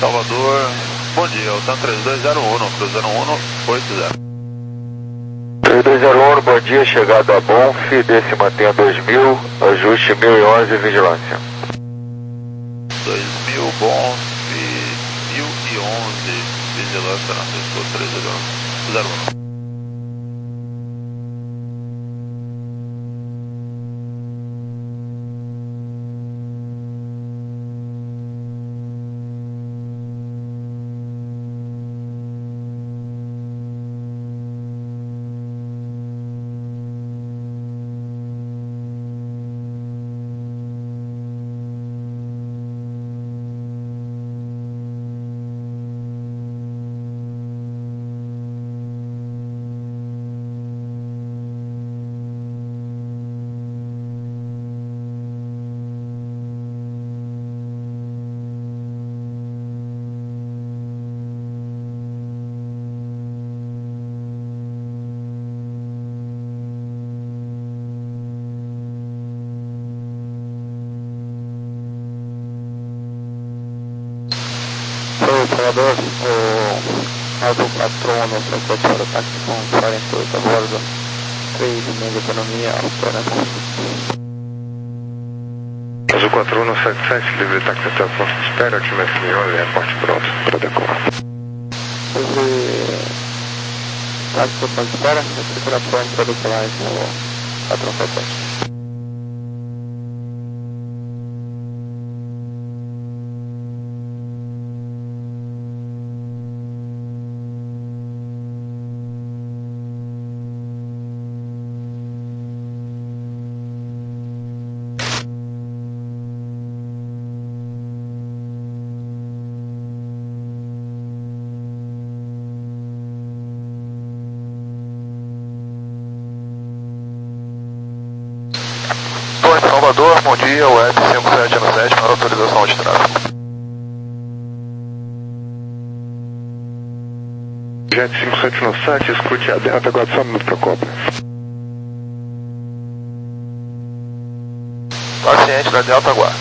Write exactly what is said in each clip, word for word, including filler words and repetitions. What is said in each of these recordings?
Salvador, bom dia, o TAM três dois zero um, cruzando um oito zero. três dois zero um, bom dia, chegada a Bonf, desse mantenha dois mil, ajuste mil e onze, vigilância. dois mil, Bonf, mil e onze, vigilância na Cisco três zero um. Salvador, o Alto Patrono, sete para o táxi com quarenta e oito a bordo, três e meia de economia, alternação. Azul quatro um sete sete, livre táxi até o posto de espera, aqui na F M onze, aporte pronto, para decolar. Livre táxi para o posto de espera, estrutura pronto para decolar no patrão sete sete. Salvador, bom dia, web cinco sete um sete para autorização de tráfego. Jet cinco sete um sete, escute a Delta, agora só um minuto para a Copa. Paciente da Delta, aguarda.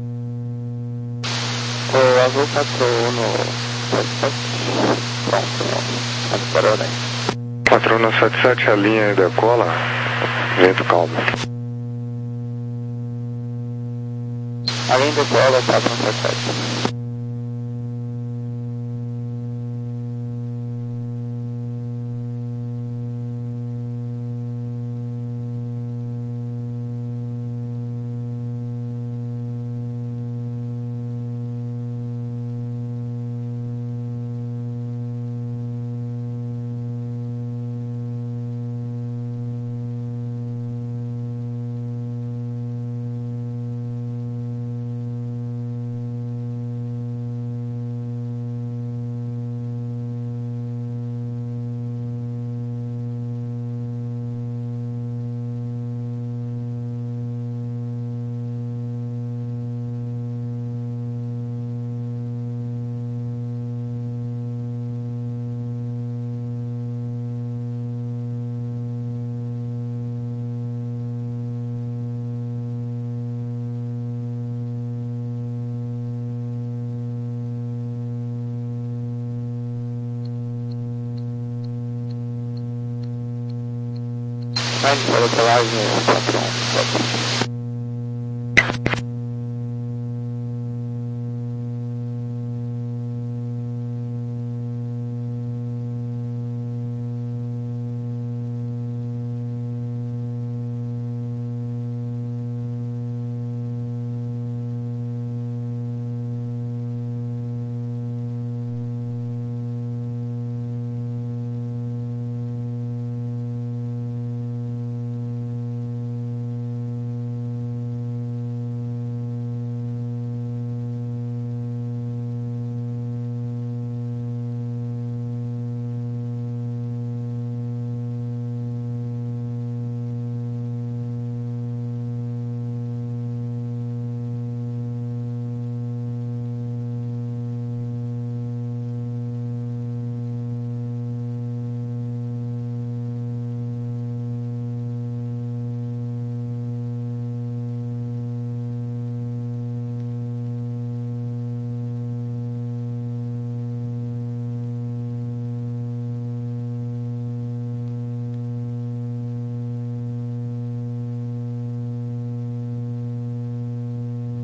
O Azul quatro um sete sete, pronto, não, parou daí. quatro um sete sete, a linha decola, vento calmo. Além do bola, quatro um sete sete. Vamos para a colagem quatro um sete.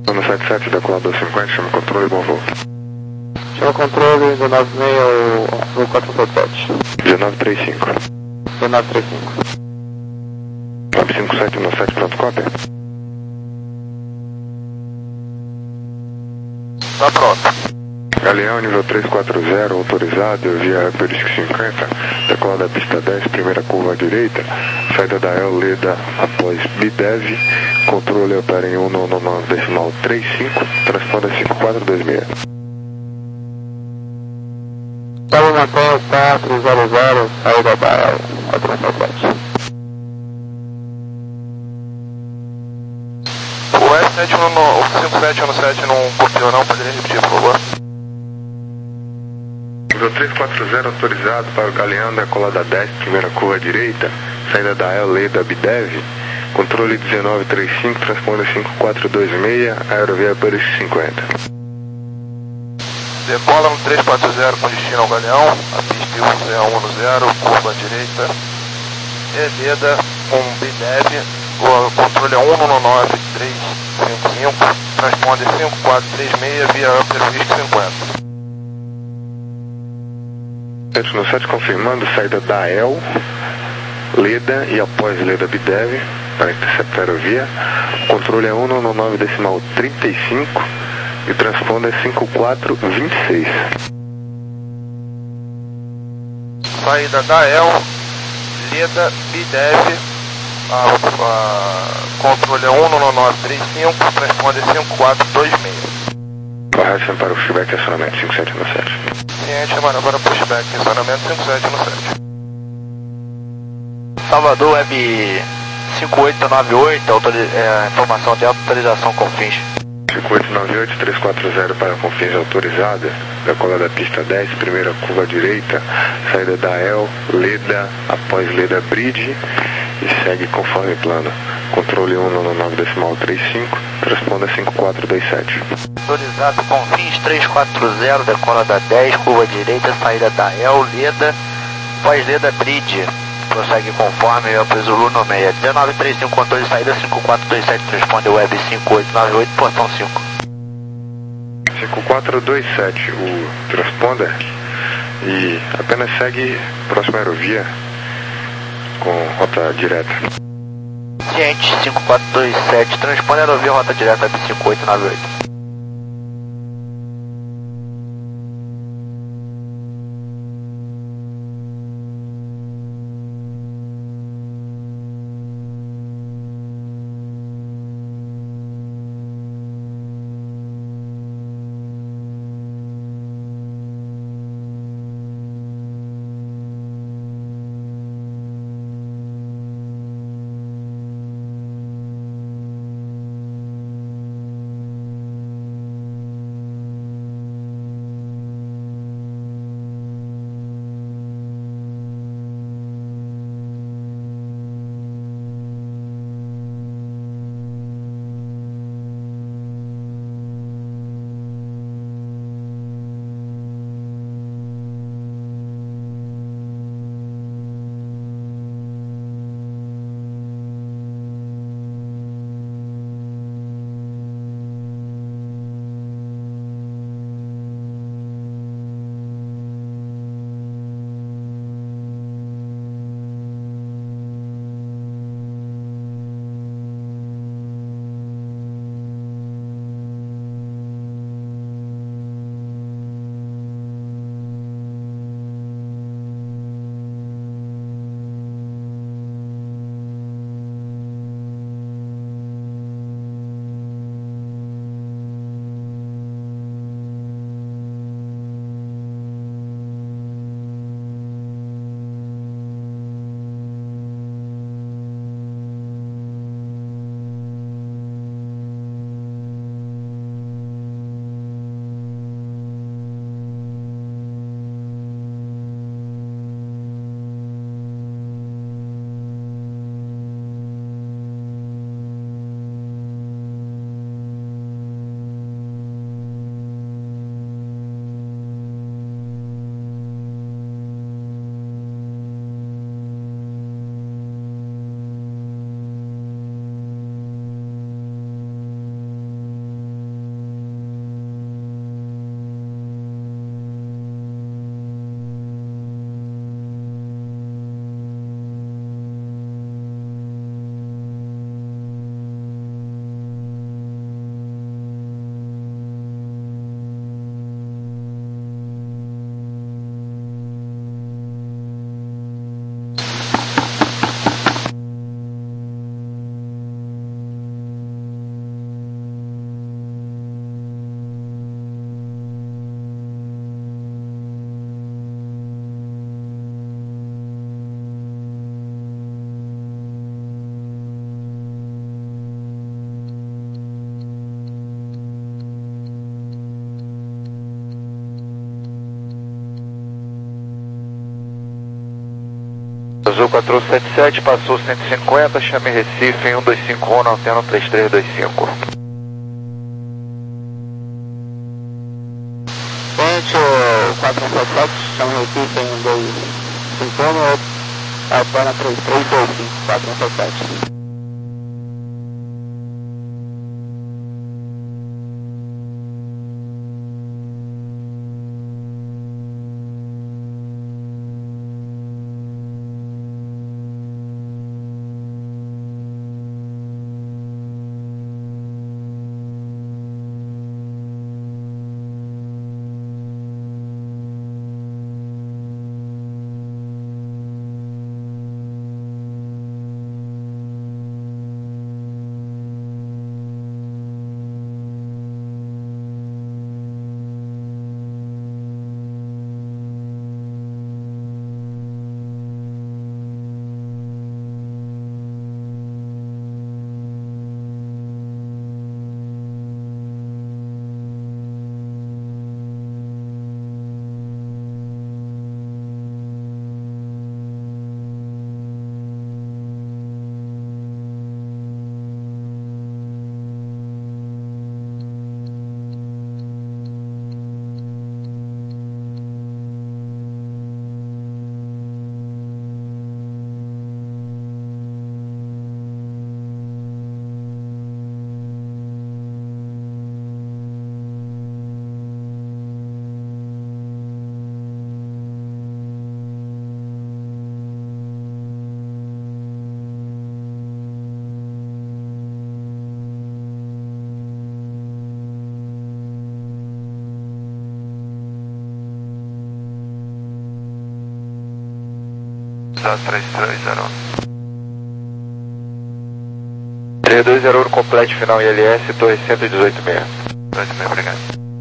No setenta e sete da Cola dois cinquenta, chama controle, bom voo. Chama controle, dezenove seis ao quatro sete sete. dezenove trinta e cinco. dezenove trinta e cinco. nove cinco sete um sete, pronto, cópia. Tá pronto. Galeão, nível três quatro zero, autorizado, via Upper cinquenta, decola da pista dez, primeira curva à direita, saída da El Leda após Bidev, controle opera em um nono nove decimal trinta e cinco, transponda cinco quatro dois seis. Salve Natal quatro zero zero, saída da El quatro sete sete. O S sete um no, o cinco sete um sete não copiou não, poderia repetir, por favor? Nível três quatro zero, autorizado para o Galeão, decola da dez, primeira curva à direita, saída da El Leda Bidev, controle dezenove trinta e cinco, transponda cinco quatro dois seis, aerovia Upper cinquenta. Decola no três quatro zero com destino ao Galeão, a pista é um um zero, curva à direita, Eleda com Bidev, o controle é um nove nove três cinco cinco, transponde cinco quatro três seis via Upper cinquenta. sete no sete confirmando, saída da El Leda e após Leda Bidev, para interceptar a aerovia, controle é um nove nove decimal trinta e cinco e transponda é cinco quatro dois seis. Saída da El, Leda, Bidev, a, a, controle é um nove nove três cinco, transponde cinco quatro dois seis. Correto, para o feedback e acionamento cinco sete no sete. Ciente, manobra pushback, acionamento cinco sete no sete. Salvador Web cinco oito nove oito, autori é, informação de autorização com fins. cinco oito nove oito três quatro zero para confins autorizada, decola da pista dez, primeira curva à direita, saída da El, Leda, após Leda Bridge e segue conforme plano. Controle um nove nove decimal trinta e cinco, responda cinco quatro dois sete. Autorizado com fins três quatro zero, decola da dez, curva direita, saída da El, Leda, após Leda Bridge. Prossegue conforme eu preso Zulu no meia. dezenove trinta e cinco, controle de saída cinco quatro dois sete, responde Web cinco oito nove oito, portão cinco. cinco quatro dois sete, o transponder, e apenas segue próxima aerovia com rota direta. Ciente, cinco quatro dois sete, transponder aerovia, rota direta Web cinco oito nove oito. quatro sete sete, passou cento e cinquenta, chame Recife em um dois cinco um na antena três três dois cinco. Ponte, o quatro sete sete, chame Recife em um dois cinco um, antena três três dois cinco, quatro sete sete. três três zero um. três dois zero um, complete final I L S, torre cento e dezoito seis. Muito bem, obrigado.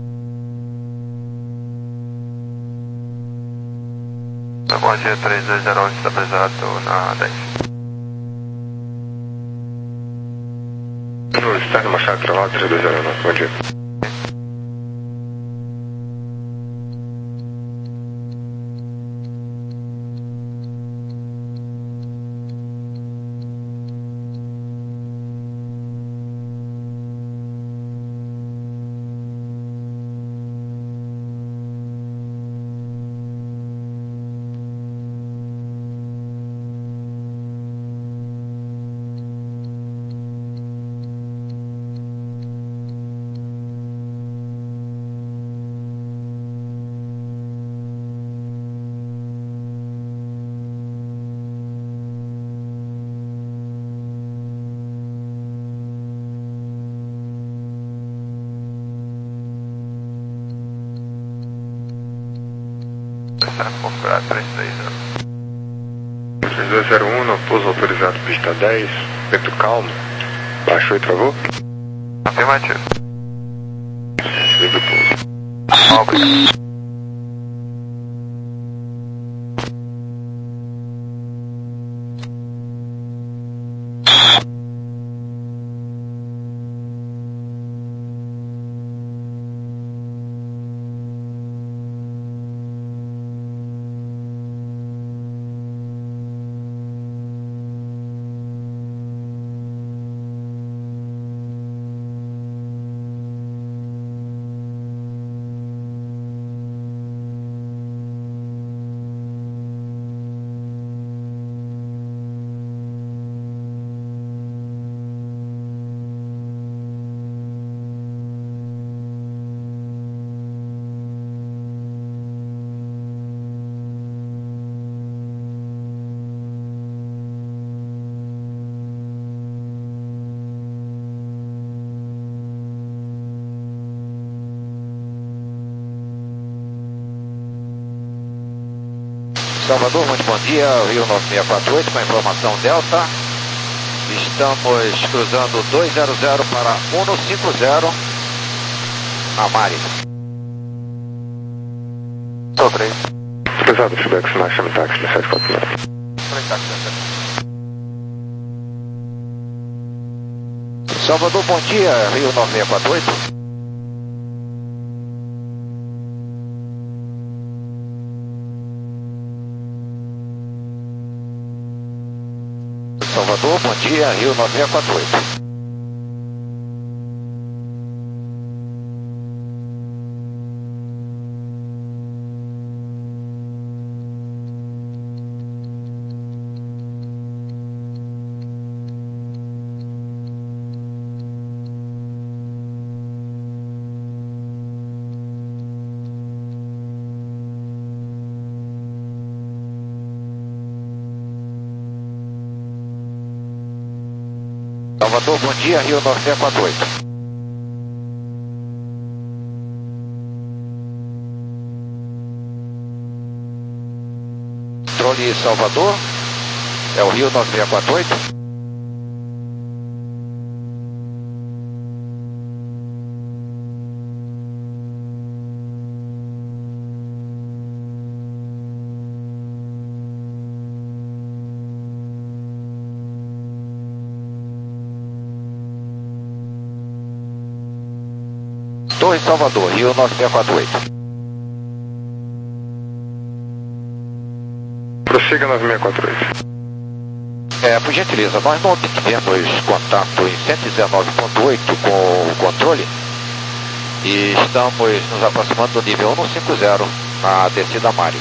Bom dia, três dois zero um, estabilizado na dez. No está numa chácara lá, três dois zero um, bom dia. Configurado três três zero. três dois zero um, no pouso autorizado pista dez, vento calmo, baixou e travou? Afirmativo. Livre o pouso. Obrigado. Salvador, muito bom dia, Rio nove seis quatro oito, com a informação Delta. Estamos cruzando dois zero zero para um cinco zero na Mari. Sobre. Pesado, feedback, sinal, chame táxi, sete quatro nove. Salvador, bom dia, Rio nove seis quatro oito. Salvador, bom dia, Rio nove seis quatro oito. Salvador, bom dia, Rio nove seis quatro oito. Controle Salvador, é o Rio nove seis quatro oito. Torre Salvador, Rio nove seis quatro oito. Prossiga nove seis quatro oito. É, por gentileza, nós não obtivemos contato em cento e dezenove ponto oito com o controle e estamos nos aproximando do nível cento e cinquenta na descida Mari.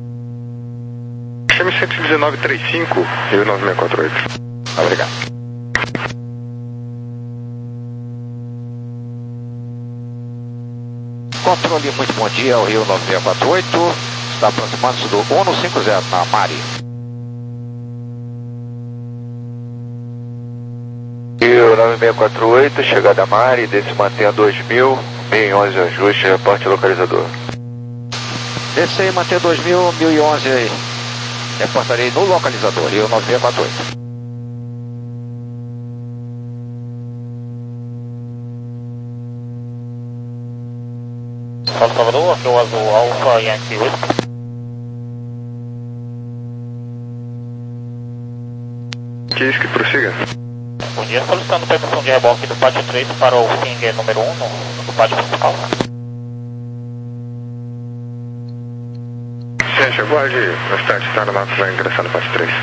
Chame cento e dezenove ponto trinta e cinco, Rio nove seis quatro oito. Obrigado. Controle, muito bom dia, o Rio nove seis quatro oito, está aproximando-se do cento e cinquenta na Mari. Rio nove seis quatro oito, chegada a Mari, desce mantenha dois mil, mil e onze ajuste, reporte localizador. Desce aí, manter dois mil, mil e onze aí, reportarei no localizador, Rio nove seis quatro oito. Paulo Salvador, aqui é o Azul Alfa Yankee oito. Que isso, que prossiga? Bom dia, solicitando permissão de reboque do pátio três para o Finger número um no, no pátio principal. Ciência, guarde o estado de aeronáutico vai ingressar no pátio três.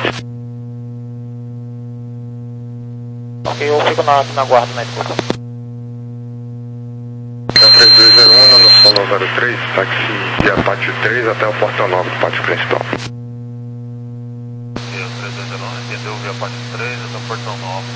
Ok, eu fico na, na guarda na escuta. três dois zero um, no solo zero três, táxi via pátio três até o portão nove do pátio principal. três dois zero um, entendeu via pátio três até o portão nove.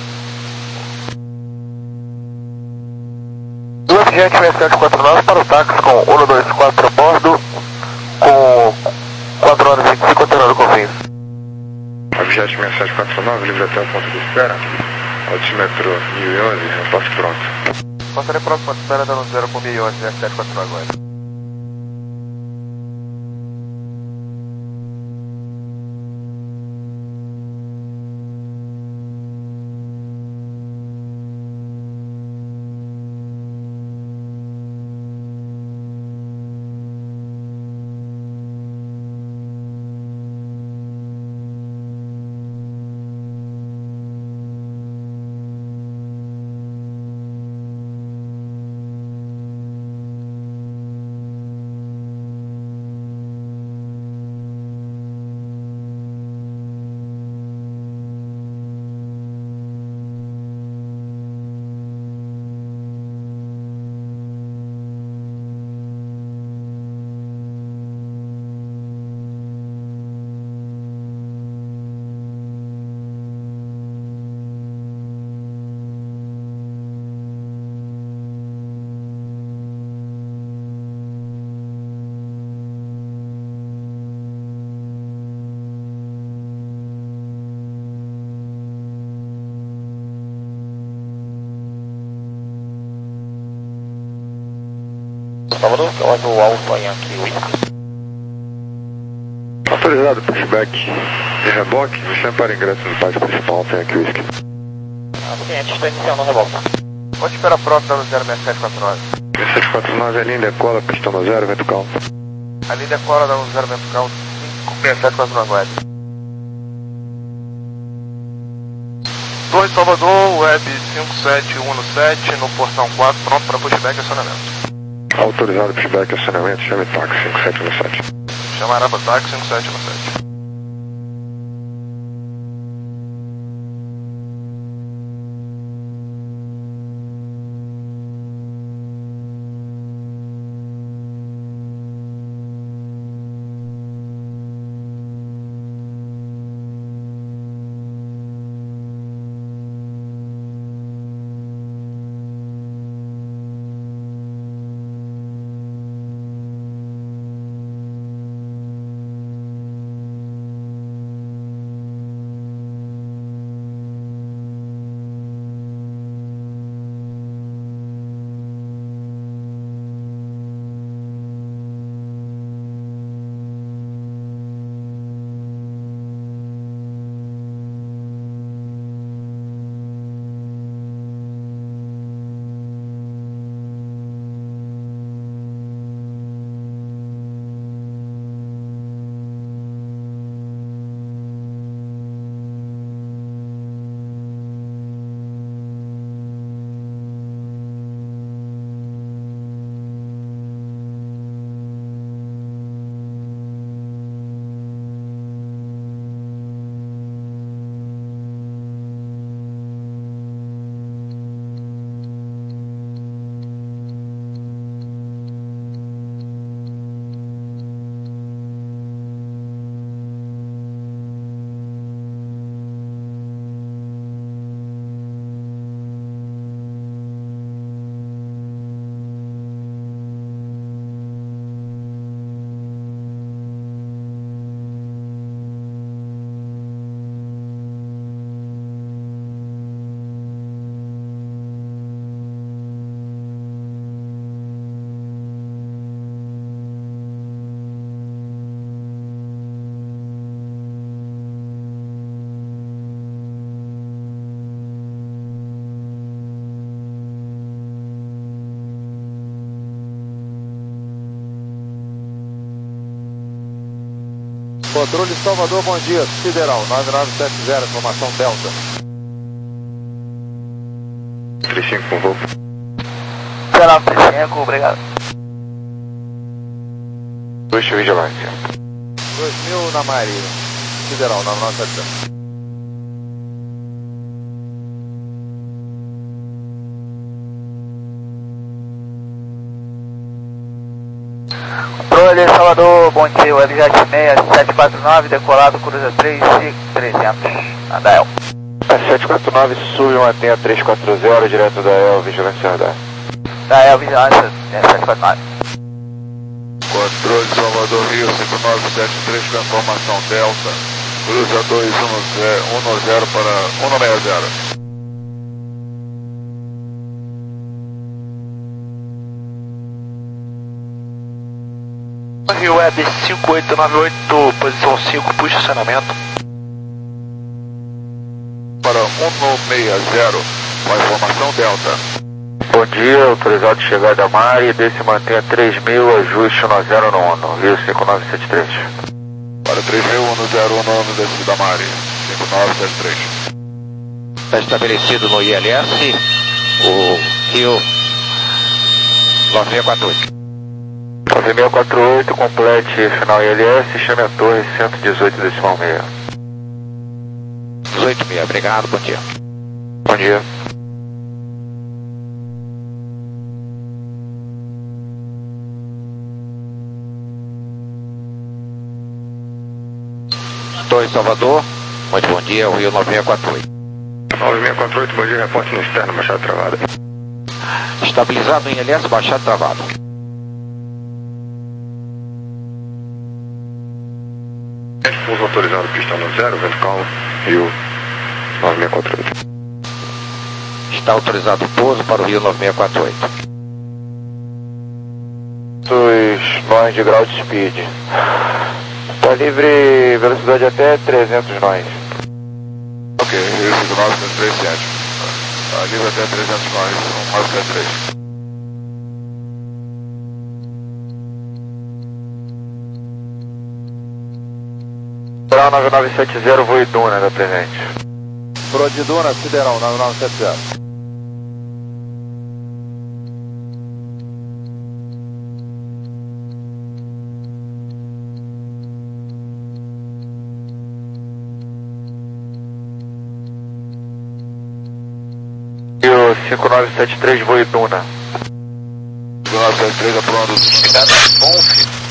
Duas gente sete quatro nove para o táxi com cento e vinte e quatro a bordo, com quatro horas e vinte e cinco continuando com fins. Objeto seis sete quatro nove, livre até o ponto de espera. Altímetro mil e onze, reporte pronto. Passarei próximo à espera dando zero com mil e onze, sete quatro nove agora. Salvador, que é o Azul Alfa Yankee oito. Autorizado, pushback de reboque, me chame para ingresso no pátio principal, tem aqui o whisky. O cliente está iniciando o reboque. Onde espera próximo no zero seis sete quatro nove? seis sete quatro nove, a linha decola, pistão no zero, vento calmo. A linha decola da zero vento calmo, cinco seis sete quatro nove web. Torre Salvador, web cinco sete um sete, no portão quatro, pronto para pushback e acionamento. Autorizado, pushback, acionamento, chame táxi cinco sete um sete. Chamará para táxi cinco sete um sete. Controle Salvador, bom dia. Sideral, nove nove sete zero, informação Delta. trinta e cinco com voo. nove trinta e cinco, obrigado. Dois vigilância. dois mil na Maria. Sideral, nove nove sete zero. Controle Salvador, bom dia, Web Jet seis sete quatro nove, decolado, cruza três trezentos, Adael. sete quatro nove, sube mantenha três quatro zero, direto da E L, vigilância radar. Da E L, vigilância, sete quatro nove. Controle Salvador Rio, cinco nove sete três, com informação Delta. Cruza dois um zero para um seis zero. Rio Web cinco oito nove oito, posição cinco, posicionamento. Para um seis zero, com informação Delta. Bom dia, autorizado de chegada a Mari, desce mantenha três mil, ajuste um zero nono, Rio cinco nove sete três. Para três mil, um zero um, desce da Mari, cinco nove sete três. Está estabelecido no I L S, o Rio nove seis quatro oito. nove seis quatro oito, complete final I L S, chame a torre cento e dezoito decimal seis. dezoito mil, obrigado, bom dia. Bom dia. Torre Salvador, muito bom dia, o Rio nove seis quatro oito. nove seis quatro oito, bom dia, reporte no externo, baixada travada. Estabilizado em I L S, baixado travado. Pouso autorizado, pista no zero, vento calmo, Rio nove seis quatro oito. Está autorizado o pouso para o Rio nove seis quatro oito. Dos nós de grau de speed. Está livre, velocidade até trezentos nós. Ok, Rio cinco nove sete três sete. Está livre até trezentos nós, um nove sete três. nove nove sete zero, voo Iduna, da presente. Pro de Duna, Sideral, nove nove sete zero. Rio cinco nove sete três, voo Iduna. cinco nove sete três, aprovado. Cuidado, bom, filho.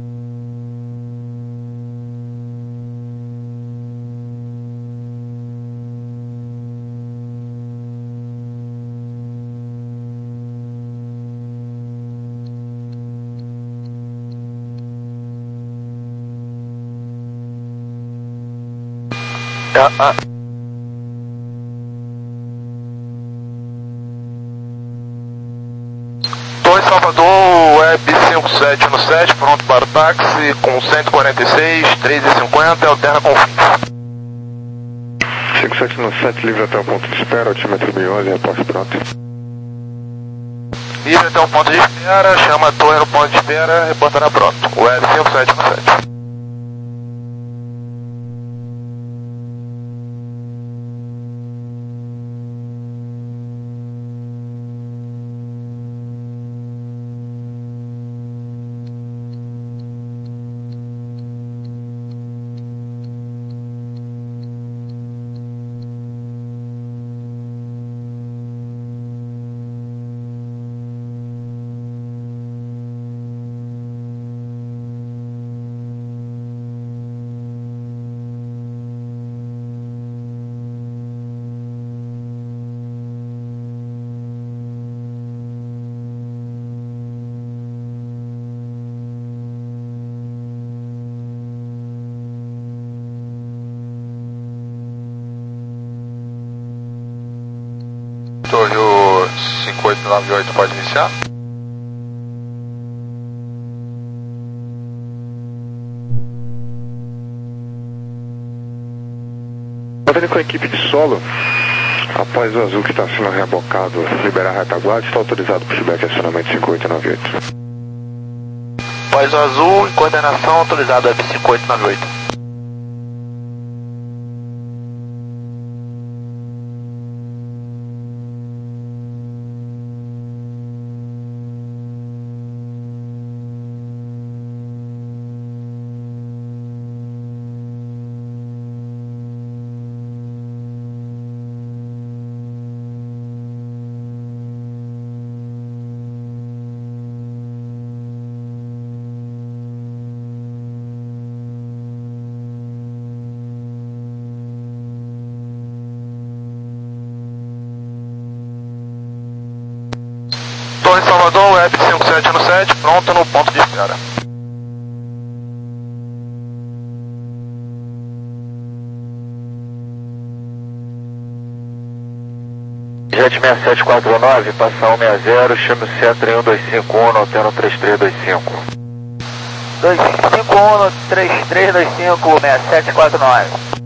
Ah, ah. Torre Salvador, Web cinco sete um sete, pronto para o táxi, com cento e quarenta e seis, três e cinquenta, alterna com fim. cinco sete um sete, livre até o ponto de espera, altímetro mil e onze, reporte pronto. Livre até o ponto de espera, chama a torre no ponto de espera, reportará pronto. Web cinco sete um sete. Torre cinco oito nove oito, pode iniciar? Podendo com a equipe de solo, após o azul que está sendo rebocado, liberar a retaguarda, está autorizado para o feedback acionamento cinco oito nove oito. Após o azul, em coordenação, autorizado Web cinco oito nove oito. Grande Salvador, Web cinco sete um sete, pronto no ponto de espera. Jet seis sete quatro nove, passa um seis zero, chame o centro em um dois cinco um, no Alteno três três dois cinco. dois cinco cinco um, no três três dois cinco, seis sete quatro nove.